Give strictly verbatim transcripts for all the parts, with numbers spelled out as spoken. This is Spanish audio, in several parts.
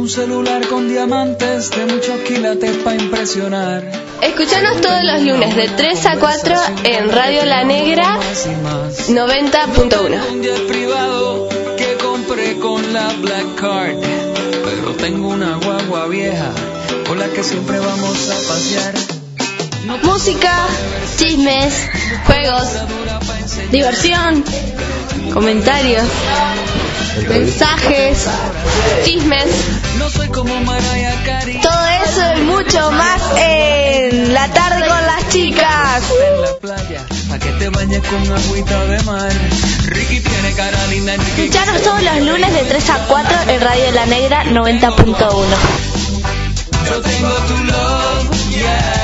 un celular con diamantes de muchos quilates para impresionar. Escuchanos todos los lunes de tres a cuatro en Radio La Negra noventa punto uno. Un jet privado que compré con la Black Card, pero tengo una guagua vieja con la que siempre vamos a pasear. Música, chismes, juegos, diversión, comentarios, mensajes, chismes. No soy como Mariah Carey. Todo eso y mucho más en La Tarde con las Chicas. En la playa, pa' que te bañes con agüita de mar. Ricky tiene cara linda. Escuchanos todos los lunes de tres a cuatro en Radio La Negra noventa punto uno. Yo tengo tu love, yeah.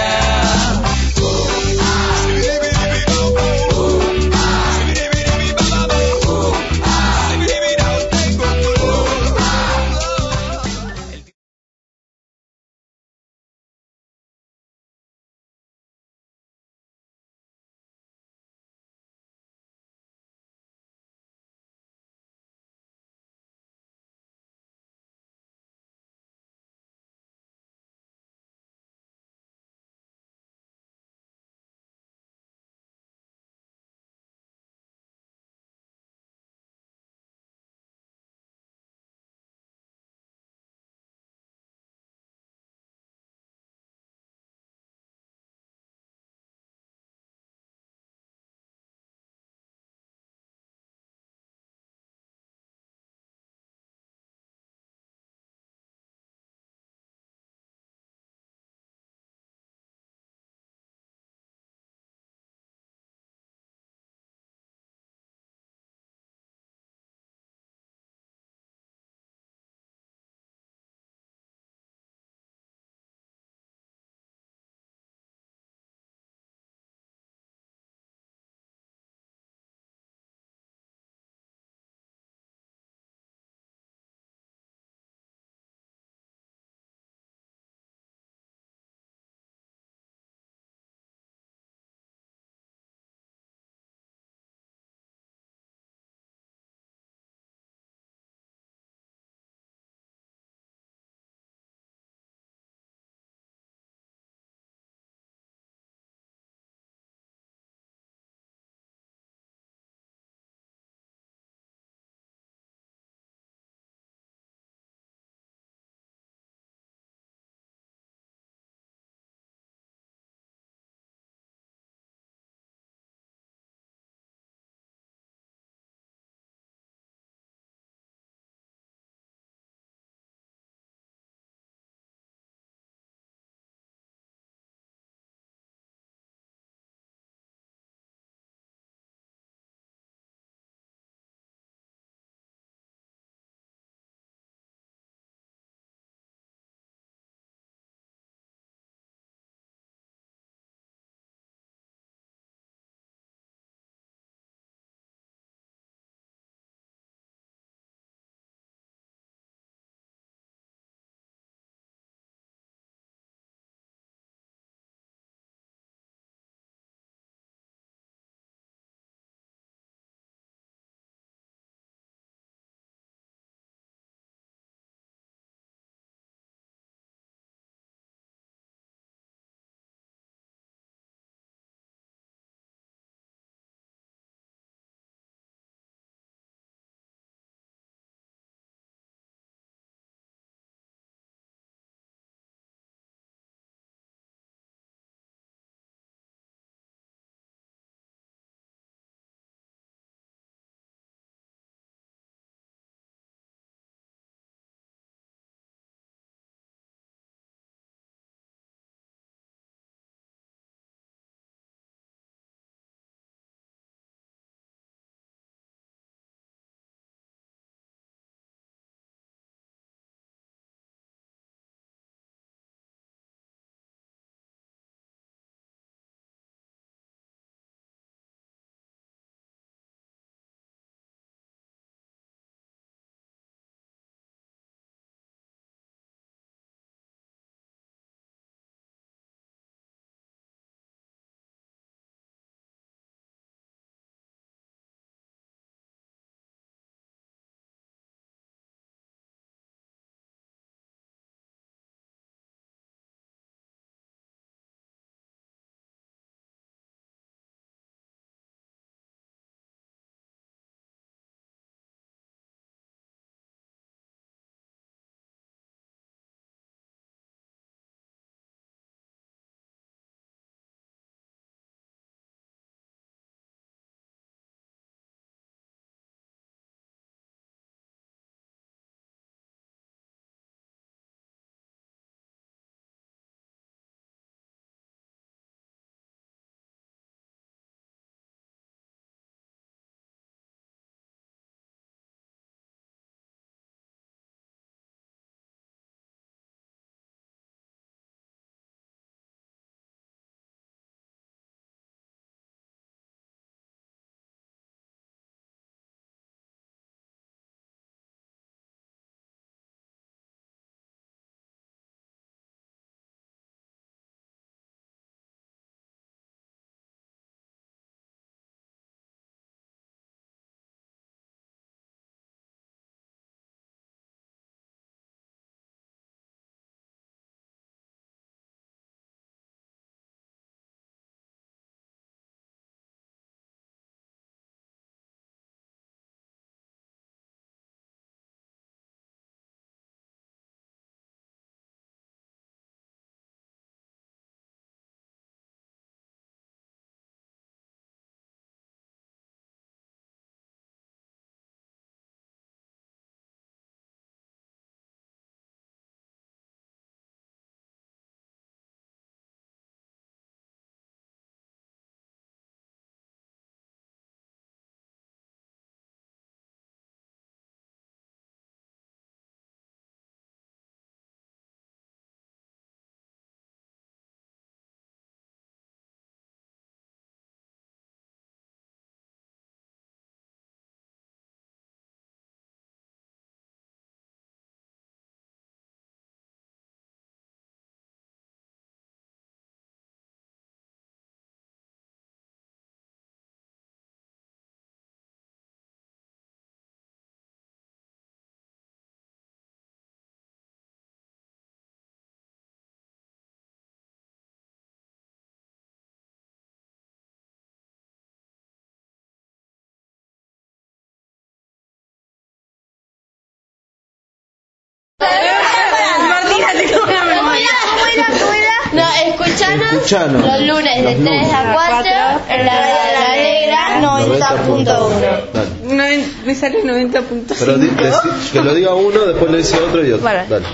escuchanos los lunes de tres a cuatro en la Radio La Negra noventa punto uno. No, me sale noventa punto cinco. Pero di, deci, que lo diga uno, después lo dice otro y otro. Bueno. Dale.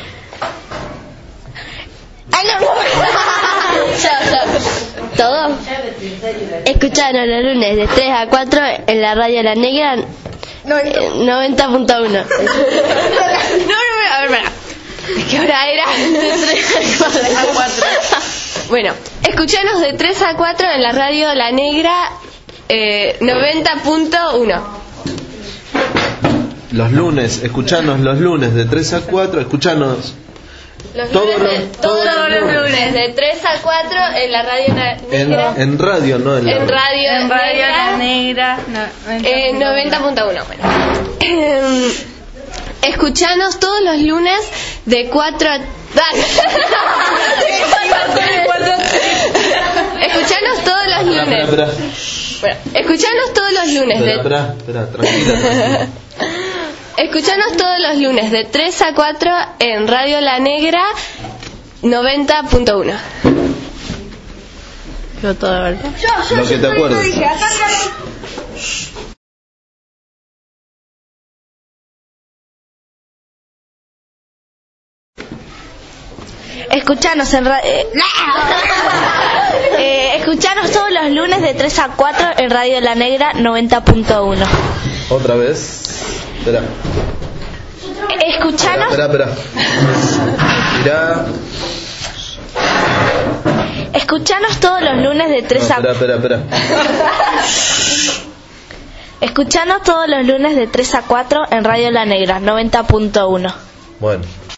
¡Ay, no! Yo, yo. ¿Todo? Escuchanos los lunes de tres a cuatro en la Radio La Negra noventa punto uno. No, no, a ver, espera. ¿Qué hora era? De tres a cuatro. Bueno, escuchanos de tres a cuatro en la Radio La Negra eh, noventa punto uno. Los lunes, escuchanos los lunes de tres a cuatro, escuchanos Los todos lunes de- los, todos todos los lunes de tres a cuatro en la Radio La en, Negra. en radio, no en la En Radio, En Radio La Negra, Negra. eh, noventa punto uno. Bueno. Eh, escuchanos todos los lunes de cuatro a... Escuchanos todos los Espera, lunes. espera, Bueno, escuchanos todos los lunes espera, de... espera, espera, tranquila, tranquila. Escuchanos todos los lunes de tres a cuatro en Radio La Negra noventa punto uno. Yo todo, ¿verdad? Lo que te acuerdes. Escuchanos en ra- eh, eh, escuchanos todos los lunes de tres a cuatro en Radio La Negra noventa punto uno. Otra vez. Espera. Escuchanos, Espera, espera. Mirá. escuchanos todos los lunes de No, tres a espera, espera, espera. Escuchanos todos los lunes de tres a cuatro en Radio La Negra noventa punto uno. Bueno.